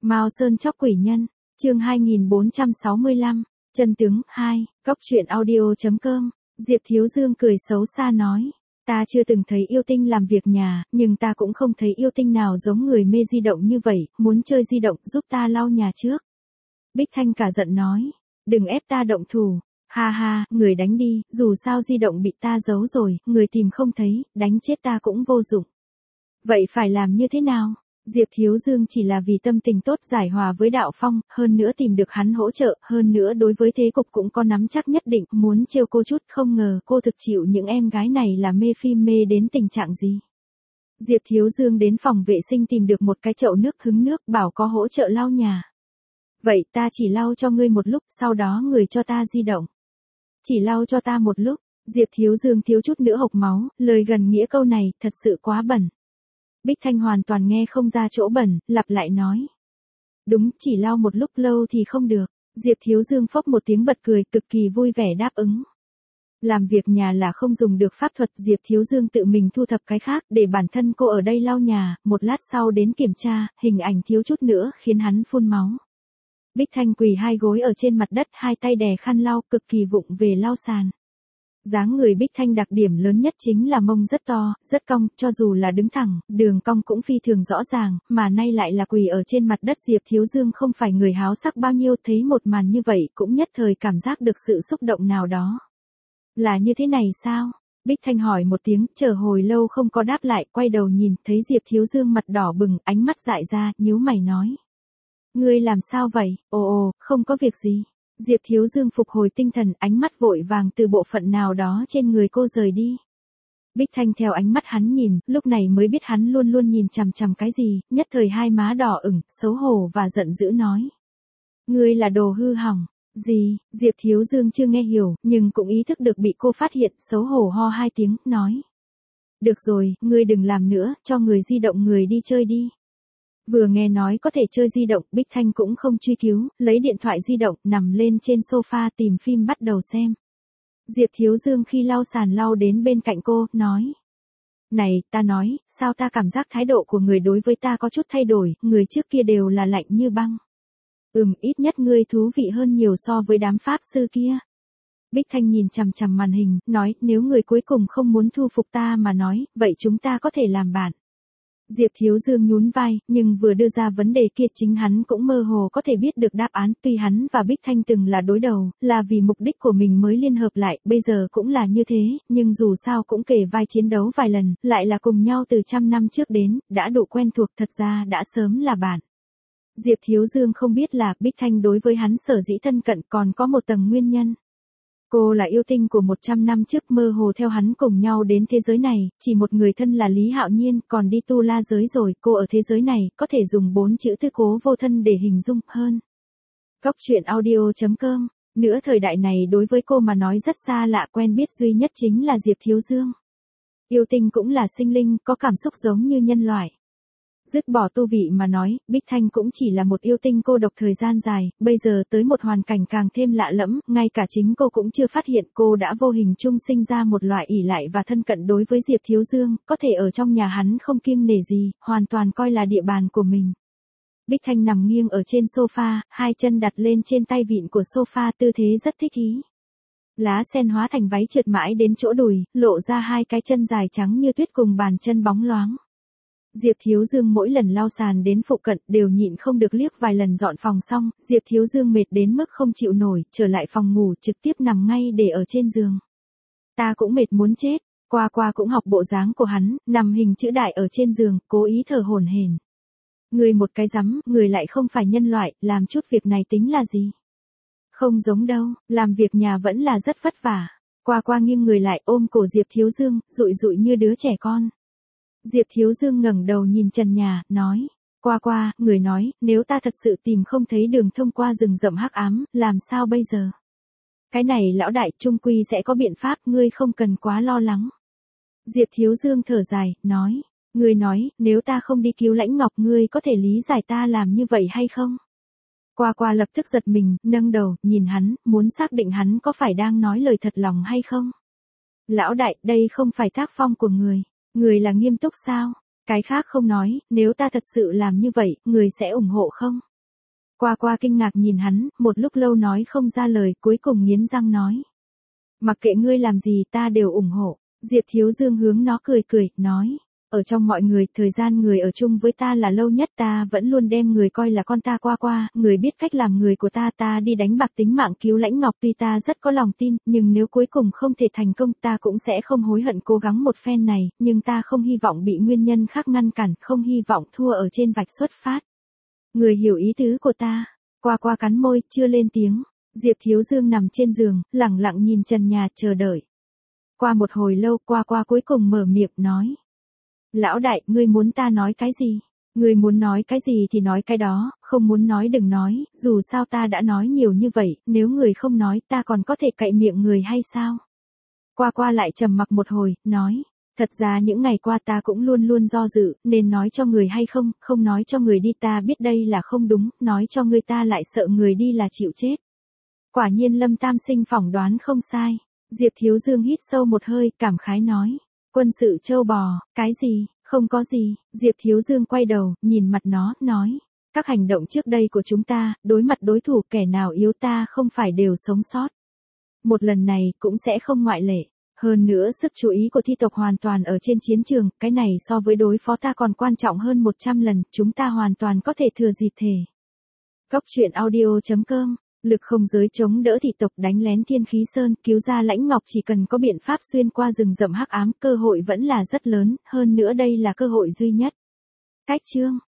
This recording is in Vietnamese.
Mao Sơn chóc quỷ nhân, chương 2465, chân tướng 2, góc truyện audio.com, Diệp Thiếu Dương cười xấu xa nói. Ta chưa từng thấy yêu tinh làm việc nhà, nhưng ta cũng không thấy yêu tinh nào giống người mê di động như vậy, muốn chơi di động giúp ta lau nhà trước. Bích Thanh cả giận nói, đừng ép ta động thủ, ha ha, người đánh đi, dù sao di động bị ta giấu rồi, người tìm không thấy, đánh chết ta cũng vô dụng. Vậy phải làm như thế nào? Diệp Thiếu Dương chỉ là vì tâm tình tốt giải hòa với Đạo Phong, hơn nữa tìm được hắn hỗ trợ, hơn nữa đối với thế cục cũng có nắm chắc nhất định, muốn trêu cô chút, không ngờ cô thực chịu những em gái này là mê phim mê đến tình trạng gì. Diệp Thiếu Dương đến phòng vệ sinh tìm được một cái chậu nước hứng nước, bảo có hỗ trợ lau nhà. Vậy ta chỉ lau cho ngươi một lúc, sau đó người cho ta di động. Chỉ lau cho ta một lúc, Diệp Thiếu Dương thiếu chút nữa hộc máu, lời gần nghĩa câu này, thật sự quá bẩn. Bích Thanh hoàn toàn nghe không ra chỗ bẩn, lặp lại nói. Đúng, chỉ lau một lúc lâu thì không được. Diệp Thiếu Dương phốc một tiếng bật cười, cực kỳ vui vẻ đáp ứng. Làm việc nhà là không dùng được pháp thuật, Diệp Thiếu Dương tự mình thu thập cái khác để bản thân cô ở đây lau nhà, một lát sau đến kiểm tra, hình ảnh thiếu chút nữa khiến hắn phun máu. Bích Thanh quỳ hai gối ở trên mặt đất, hai tay đè khăn lau, cực kỳ vụng về lau sàn. Dáng người Bích Thanh đặc điểm lớn nhất chính là mông rất to, rất cong, cho dù là đứng thẳng, đường cong cũng phi thường rõ ràng, mà nay lại là quỳ ở trên mặt đất. Diệp Thiếu Dương không phải người háo sắc bao nhiêu, thấy một màn như vậy cũng nhất thời cảm giác được sự xúc động nào đó. Là như thế này sao? Bích Thanh hỏi một tiếng, chờ hồi lâu không có đáp lại, quay đầu nhìn, thấy Diệp Thiếu Dương mặt đỏ bừng, ánh mắt dại ra, nhíu mày nói. Ngươi làm sao vậy? Ồ, không có việc gì. Diệp Thiếu Dương phục hồi tinh thần, ánh mắt vội vàng từ bộ phận nào đó trên người cô rời đi. Bích Thanh theo ánh mắt hắn nhìn, lúc này mới biết hắn luôn luôn nhìn chằm chằm cái gì, nhất thời hai má đỏ ửng, xấu hổ và giận dữ nói. Ngươi là đồ hư hỏng. Gì? Diệp Thiếu Dương chưa nghe hiểu, nhưng cũng ý thức được bị cô phát hiện, xấu hổ ho hai tiếng, nói. Được rồi, ngươi đừng làm nữa, cho người di động người đi chơi đi. Vừa nghe nói có thể chơi di động, Bích Thanh cũng không truy cứu, lấy điện thoại di động, nằm lên trên sofa tìm phim bắt đầu xem. Diệp Thiếu Dương khi lau sàn lau đến bên cạnh cô, nói. Này, ta nói, sao ta cảm giác thái độ của người đối với ta có chút thay đổi, người trước kia đều là lạnh như băng. Ít nhất ngươi thú vị hơn nhiều so với đám pháp sư kia. Bích Thanh nhìn chằm chằm màn hình, nói, nếu người cuối cùng không muốn thu phục ta mà nói, vậy chúng ta có thể làm bạn. Diệp Thiếu Dương nhún vai, nhưng vừa đưa ra vấn đề kia chính hắn cũng mơ hồ có thể biết được đáp án, tuy hắn và Bích Thanh từng là đối đầu, là vì mục đích của mình mới liên hợp lại, bây giờ cũng là như thế, nhưng dù sao cũng kể vai chiến đấu vài lần, lại là cùng nhau từ 100 năm trước đến, đã đủ quen thuộc, thật ra đã sớm là bạn. Diệp Thiếu Dương không biết là Bích Thanh đối với hắn sở dĩ thân cận còn có một tầng nguyên nhân. Cô là yêu tinh của 100 năm trước, mơ hồ theo hắn cùng nhau đến thế giới này, chỉ một người thân là Lý Hạo Nhiên, còn đi tu la giới rồi, cô ở thế giới này, có thể dùng 4 chữ tư cố vô thân để hình dung, hơn. Góc truyện audio.com, nữa thời đại này đối với cô mà nói rất xa lạ, quen biết duy nhất chính là Diệp Thiếu Dương. Yêu tinh cũng là sinh linh, có cảm xúc giống như nhân loại. Dứt bỏ tu vị mà nói, Bích Thanh cũng chỉ là một yêu tinh cô độc thời gian dài, bây giờ tới một hoàn cảnh càng thêm lạ lẫm, ngay cả chính cô cũng chưa phát hiện cô đã vô hình chung sinh ra một loại ỷ lại và thân cận đối với Diệp Thiếu Dương, có thể ở trong nhà hắn không kiêng nể gì, hoàn toàn coi là địa bàn của mình. Bích Thanh nằm nghiêng ở trên sofa, hai chân đặt lên trên tay vịn của sofa, tư thế rất thích ý. Lá sen hóa thành váy trượt mãi đến chỗ đùi, lộ ra hai cái chân dài trắng như tuyết cùng bàn chân bóng loáng. Diệp Thiếu Dương mỗi lần lau sàn đến phụ cận đều nhịn không được liếc vài lần. Dọn phòng xong, Diệp Thiếu Dương mệt đến mức không chịu nổi, trở lại phòng ngủ trực tiếp nằm ngay để ở trên giường. Ta cũng mệt muốn chết, qua cũng học bộ dáng của hắn, nằm hình chữ đại ở trên giường, cố ý thở hổn hển. Người một cái rắm, người lại không phải nhân loại, làm chút việc này tính là gì? Không giống đâu, làm việc nhà vẫn là rất vất vả. Qua nghiêng người lại ôm cổ Diệp Thiếu Dương, dụi dụi như đứa trẻ con. Diệp Thiếu Dương ngẩng đầu nhìn trần nhà, nói, qua, người nói, nếu ta thật sự tìm không thấy đường thông qua rừng rậm hắc ám, làm sao bây giờ? Cái này lão đại, trung quy sẽ có biện pháp, ngươi không cần quá lo lắng. Diệp Thiếu Dương thở dài, nói, ngươi nói, nếu ta không đi cứu Lãnh Ngọc, ngươi có thể lý giải ta làm như vậy hay không? Qua lập tức giật mình, nâng đầu, nhìn hắn, muốn xác định hắn có phải đang nói lời thật lòng hay không. Lão đại, đây không phải tác phong của người. Người là nghiêm túc sao? Cái khác không nói, nếu ta thật sự làm như vậy, người sẽ ủng hộ không? Qua Qua kinh ngạc nhìn hắn, một lúc lâu nói không ra lời, cuối cùng nghiến răng nói. Mặc kệ ngươi làm gì ta đều ủng hộ. Diệp Thiếu Dương hướng nó cười cười, nói. Ở trong mọi người, thời gian người ở chung với ta là lâu nhất, ta vẫn luôn đem người coi là con ta. Qua Qua, người biết cách làm người của ta đi đánh bạc tính mạng cứu Lãnh Ngọc, tuy ta rất có lòng tin, nhưng nếu cuối cùng không thể thành công ta cũng sẽ không hối hận cố gắng một phen này, nhưng ta không hy vọng bị nguyên nhân khác ngăn cản, không hy vọng thua ở trên vạch xuất phát. Người hiểu ý tứ của ta. Qua Qua cắn môi, chưa lên tiếng. Diệp Thiếu Dương nằm trên giường, lẳng lặng nhìn trần nhà chờ đợi. Qua một hồi lâu, Qua Qua cuối cùng mở miệng nói. Lão đại, ngươi muốn ta nói cái gì? Ngươi muốn nói cái gì thì nói cái đó, không muốn nói đừng nói, dù sao ta đã nói nhiều như vậy, nếu người không nói ta còn có thể cậy miệng người hay sao? Qua Qua lại trầm mặc một hồi, nói. Thật ra những ngày qua ta cũng luôn luôn do dự, nên nói cho người hay không, không nói cho người đi, ta biết đây là không đúng, nói cho người ta lại sợ người đi là chịu chết. Quả nhiên Lâm Tam Sinh phỏng đoán không sai. Diệp Thiếu Dương hít sâu một hơi, cảm khái nói. Quân sự châu bò, cái gì, không có gì. Diệp Thiếu Dương quay đầu, nhìn mặt nó, nói. Các hành động trước đây của chúng ta, đối mặt đối thủ, kẻ nào yếu ta không phải đều sống sót. Một lần này cũng sẽ không ngoại lệ. Hơn nữa sức chú ý của thi tộc hoàn toàn ở trên chiến trường, cái này so với đối phó ta còn quan trọng hơn 100 lần, chúng ta hoàn toàn có thể thừa dịp thể. Cốc truyện audio.com, lực không giới chống đỡ thị tộc đánh lén Thiên Khí Sơn, cứu ra Lãnh Ngọc, chỉ cần có biện pháp xuyên qua rừng rậm hắc ám, cơ hội vẫn là rất lớn, hơn nữa đây là cơ hội duy nhất. Cách chương